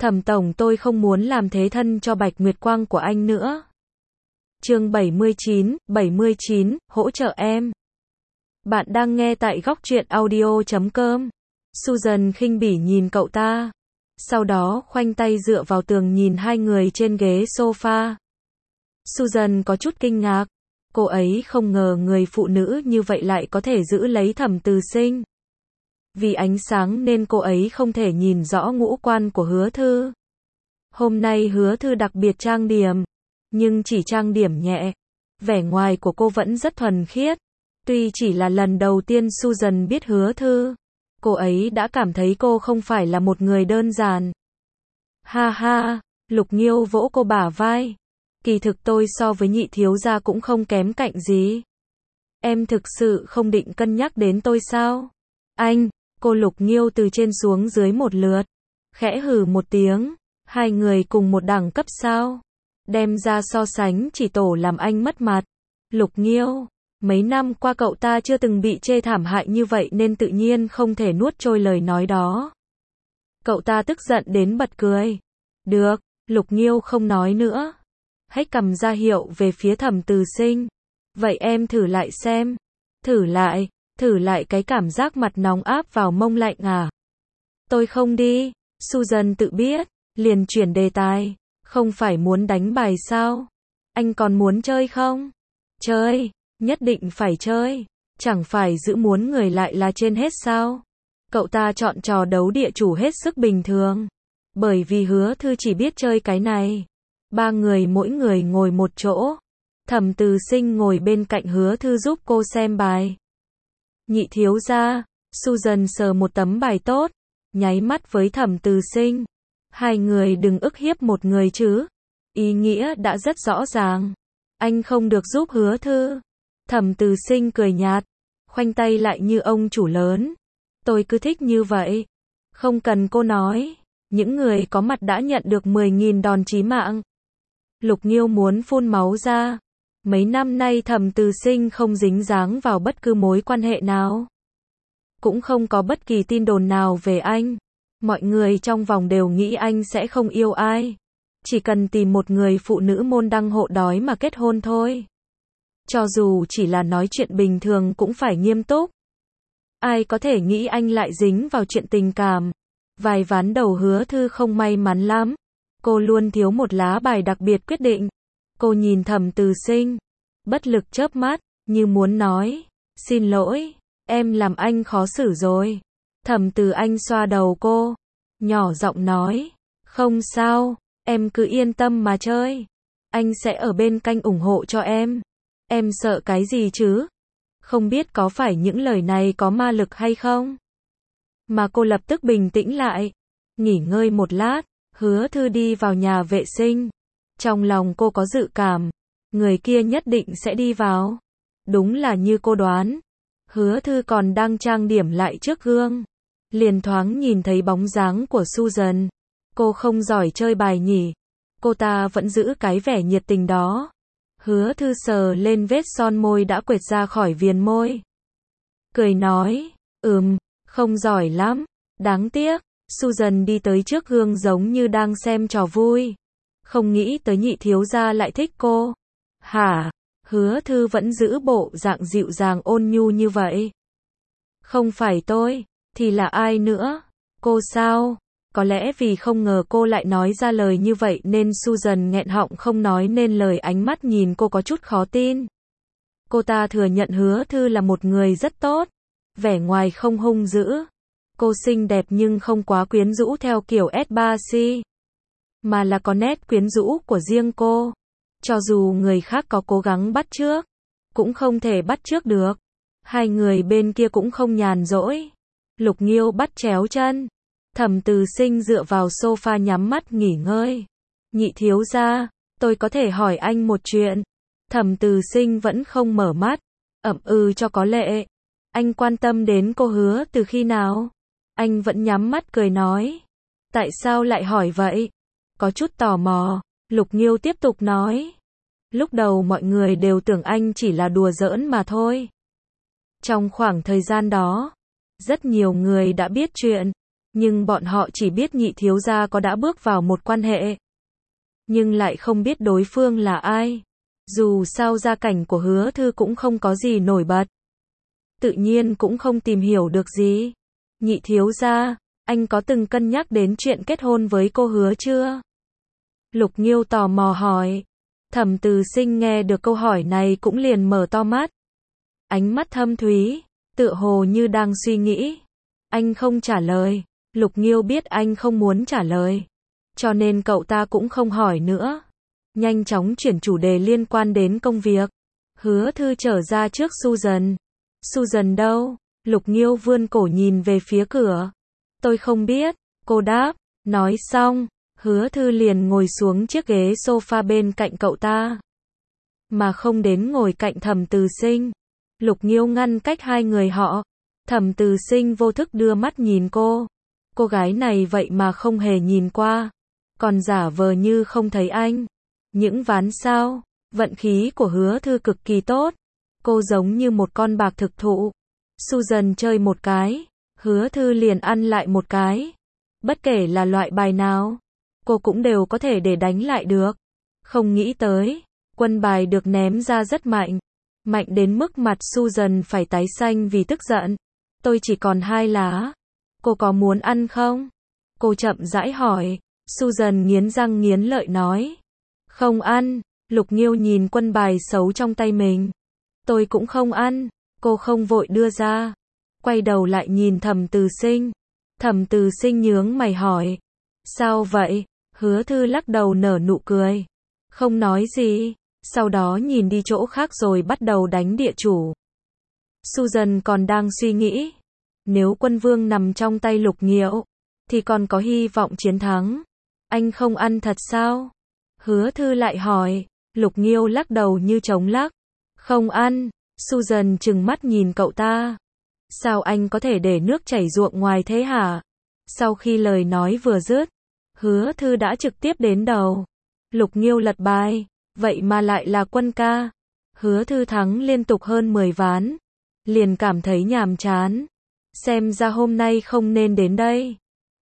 Thẩm tổng, tôi không muốn làm thế thân cho Bạch Nguyệt Quang của anh nữa. Chương 79, hỗ trợ em. Bạn đang nghe tại góc truyện audio.com. Susan khinh bỉ nhìn cậu ta. Sau đó khoanh tay dựa vào tường nhìn hai người trên ghế sofa. Susan có chút kinh ngạc. Cô ấy không ngờ người phụ nữ như vậy lại có thể giữ lấy Thẩm Từ Sinh. Vì ánh sáng nên cô ấy không thể nhìn rõ ngũ quan của Hứa Thư. Hôm nay Hứa Thư đặc biệt trang điểm, nhưng chỉ trang điểm nhẹ. Vẻ ngoài của cô vẫn rất thuần khiết. Tuy chỉ là lần đầu tiên Susan biết Hứa Thư, cô ấy đã cảm thấy cô không phải là một người đơn giản. Ha ha, Lục Nghiêu vỗ cô bả vai. Kỳ thực tôi so với Nhị thiếu gia cũng không kém cạnh gì. Em thực sự không định cân nhắc đến tôi sao? Anh, cô Lục Nghiêu từ trên xuống dưới một lượt, khẽ hừ một tiếng. Hai người cùng một đẳng cấp sao? Đem ra so sánh chỉ tổ làm anh mất mặt. Lục Nghiêu, mấy năm qua cậu ta chưa từng bị chê thảm hại như vậy nên tự nhiên không thể nuốt trôi lời nói đó. Cậu ta tức giận đến bật cười. Được, Lục Nghiêu không nói nữa. Hách cầm ra hiệu về phía Thẩm Từ Sinh. Vậy em thử lại xem. Thử lại cái cảm giác mặt nóng áp vào mông lạnh à? Tôi không đi. Susan tự biết, liền chuyển đề tài. Không phải muốn đánh bài sao? Anh còn muốn chơi không? Chơi, nhất định phải chơi. Chẳng phải giữ muốn người lại là trên hết sao? Cậu ta chọn trò đấu địa chủ hết sức bình thường. Bởi vì Hứa Thư chỉ biết chơi cái này. Ba người mỗi người ngồi một chỗ. Thẩm Từ Sinh ngồi bên cạnh Hứa Thư giúp cô xem bài. Nhị thiếu gia, Susan sờ một tấm bài tốt, nháy mắt với Thẩm Từ Sinh. Hai người đừng ức hiếp một người chứ. Ý nghĩa đã rất rõ ràng. Anh không được giúp Hứa Thư. Thẩm Từ Sinh cười nhạt, khoanh tay lại như ông chủ lớn. Tôi cứ thích như vậy. Không cần cô nói. Những người có mặt đã nhận được 10.000 đòn chí mạng. Lục Nghiêu muốn phun máu ra. Mấy năm nay Thẩm Từ Sinh không dính dáng vào bất cứ mối quan hệ nào. Cũng không có bất kỳ tin đồn nào về anh. Mọi người trong vòng đều nghĩ anh sẽ không yêu ai. Chỉ cần tìm một người phụ nữ môn đăng hộ đói mà kết hôn thôi. Cho dù chỉ là nói chuyện bình thường cũng phải nghiêm túc. Ai có thể nghĩ anh lại dính vào chuyện tình cảm. Vài ván đầu Hứa Thư không may mắn lắm. Cô luôn thiếu một lá bài đặc biệt quyết định. Cô nhìn Thẩm Từ Sinh, bất lực chớp mắt, như muốn nói, xin lỗi, em làm anh khó xử rồi. Thẩm Từ Anh xoa đầu cô, nhỏ giọng nói, không sao, em cứ yên tâm mà chơi. Anh sẽ ở bên cạnh ủng hộ cho em. Em sợ cái gì chứ? Không biết có phải những lời này có ma lực hay không? Mà cô lập tức bình tĩnh lại, nghỉ ngơi một lát. Hứa Thư đi vào nhà vệ sinh. Trong lòng cô có dự cảm, người kia nhất định sẽ đi vào. Đúng là như cô đoán. Hứa Thư còn đang trang điểm lại trước gương. Liền thoáng nhìn thấy bóng dáng của Susan. Cô không giỏi chơi bài nhỉ? Cô ta vẫn giữ cái vẻ nhiệt tình đó. Hứa Thư sờ lên vết son môi đã quệt ra khỏi viền môi. Cười nói, không giỏi lắm. Đáng tiếc. Susan đi tới trước gương giống như đang xem trò vui. Không nghĩ tới Nhị thiếu gia lại thích cô. Hả? Hứa Thư vẫn giữ bộ dạng dịu dàng ôn nhu như vậy. Không phải tôi, thì là ai nữa? Cô sao? Có lẽ vì không ngờ cô lại nói ra lời như vậy nên Susan nghẹn họng không nói nên lời, ánh mắt nhìn cô có chút khó tin. Cô ta thừa nhận Hứa Thư là một người rất tốt. Vẻ ngoài không hung dữ. Cô xinh đẹp nhưng không quá quyến rũ theo kiểu S3C. Mà là có nét quyến rũ của riêng cô. Cho dù người khác có cố gắng bắt chước, cũng không thể bắt chước được. Hai người bên kia cũng không nhàn rỗi. Lục Nghiêu bắt chéo chân. Thẩm Từ Sinh dựa vào sofa nhắm mắt nghỉ ngơi. Nhị thiếu gia, tôi có thể hỏi anh một chuyện. Thẩm Từ Sinh vẫn không mở mắt. Cho có lệ. Anh quan tâm đến cô Hứa từ khi nào? Anh vẫn nhắm mắt cười nói. Tại sao lại hỏi vậy? Có chút tò mò. Lục Nghiêu tiếp tục nói. Lúc đầu mọi người đều tưởng anh chỉ là đùa giỡn mà thôi. Trong khoảng thời gian đó, rất nhiều người đã biết chuyện. Nhưng bọn họ chỉ biết nhị thiếu gia có đã bước vào một quan hệ. Nhưng lại không biết đối phương là ai. Dù sao gia cảnh của Hứa Thư cũng không có gì nổi bật. Tự nhiên cũng không tìm hiểu được gì. Nhị thiếu gia, anh có từng cân nhắc đến chuyện kết hôn với cô Hứa chưa? Lục Nghiêu tò mò hỏi. Thẩm Từ Sinh nghe được câu hỏi này cũng liền mở to mắt. Ánh mắt thâm thúy, tựa hồ như đang suy nghĩ. Anh không trả lời. Lục Nghiêu biết anh không muốn trả lời. Cho nên cậu ta cũng không hỏi nữa. Nhanh chóng chuyển chủ đề liên quan đến công việc. Hứa Thư trở ra trước Susan. Susan đâu? Lục Nghiêu vươn cổ nhìn về phía cửa. Tôi không biết, cô đáp. Nói xong, Hứa Thư liền ngồi xuống chiếc ghế sofa bên cạnh cậu ta. Mà không đến ngồi cạnh Thẩm Từ Sinh. Lục Nghiêu ngăn cách hai người họ. Thẩm Từ Sinh vô thức đưa mắt nhìn cô. Cô gái này vậy mà không hề nhìn qua. Còn giả vờ như không thấy anh. Những ván sao, vận khí của Hứa Thư cực kỳ tốt. Cô giống như một con bạc thực thụ. Susan chơi một cái, Hứa Thư liền ăn lại một cái. Bất kể là loại bài nào, cô cũng đều có thể để đánh lại được. Không nghĩ tới, quân bài được ném ra rất mạnh. Mạnh đến mức mặt Susan phải tái xanh vì tức giận. Tôi chỉ còn 2 lá. Cô có muốn ăn không? Cô chậm rãi hỏi. Susan nghiến răng nghiến lợi nói. Không ăn. Lục Nghiêu nhìn quân bài xấu trong tay mình. Tôi cũng không ăn. Cô không vội đưa ra. Quay đầu lại nhìn Thẩm Từ Sinh. Thẩm Từ Sinh nhướng mày hỏi. Sao vậy? Hứa Thư lắc đầu nở nụ cười. Không nói gì. Sau đó nhìn đi chỗ khác rồi bắt đầu đánh địa chủ. Susan còn đang suy nghĩ. Nếu quân vương nằm trong tay Lục Nghiêu, thì còn có hy vọng chiến thắng. Anh không ăn thật sao? Hứa Thư lại hỏi. Lục Nghiêu lắc đầu như trống lắc. Không ăn. Susan trừng mắt nhìn cậu ta. Sao anh có thể để nước chảy ruộng ngoài thế hả? Sau khi lời nói vừa dứt, Hứa Thư đã trực tiếp đến đầu. Lục Nghiêu lật bài. Vậy mà lại là quân ca. Hứa Thư thắng liên tục hơn 10 ván. Liền cảm thấy nhàm chán. Xem ra hôm nay không nên đến đây.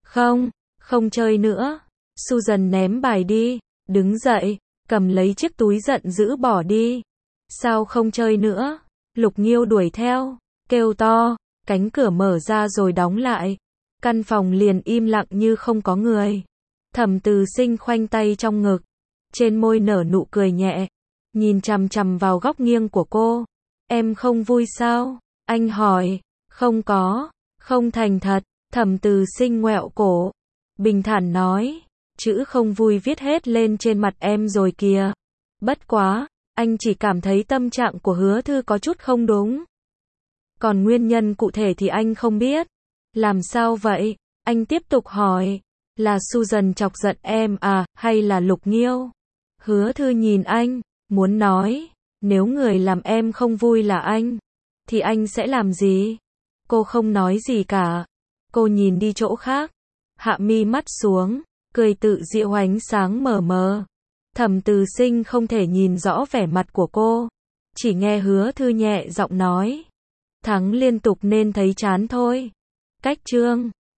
Không chơi nữa. Susan ném bài đi. Đứng dậy, cầm lấy chiếc túi giận dữ bỏ đi. Sao không chơi nữa? Lục Nghiêu đuổi theo, kêu to, cánh cửa mở ra rồi đóng lại. Căn phòng liền im lặng như không có người. Thẩm Từ Sinh khoanh tay trong ngực, trên môi nở nụ cười nhẹ, nhìn chằm chằm vào góc nghiêng của cô. Em không vui sao? Anh hỏi. Không có, không thành thật. Thẩm Từ Sinh ngoẹo cổ, bình thản nói. Chữ không vui viết hết lên trên mặt em rồi kìa. Bất quá, anh chỉ cảm thấy tâm trạng của Hứa Thư có chút không đúng. Còn nguyên nhân cụ thể thì anh không biết. Làm sao vậy? Anh tiếp tục hỏi. Là Susan chọc giận em à, hay là Lục Nghiêu? Hứa Thư nhìn anh, muốn nói, nếu người làm em không vui là anh, thì anh sẽ làm gì? Cô không nói gì cả. Cô nhìn đi chỗ khác, hạ mi mắt xuống, cười tự giễu ánh sáng mờ mờ. Thẩm Từ Sinh không thể nhìn rõ vẻ mặt của cô, chỉ nghe Hứa Thư nhẹ giọng nói. Thắng liên tục nên thấy chán thôi. Cách chương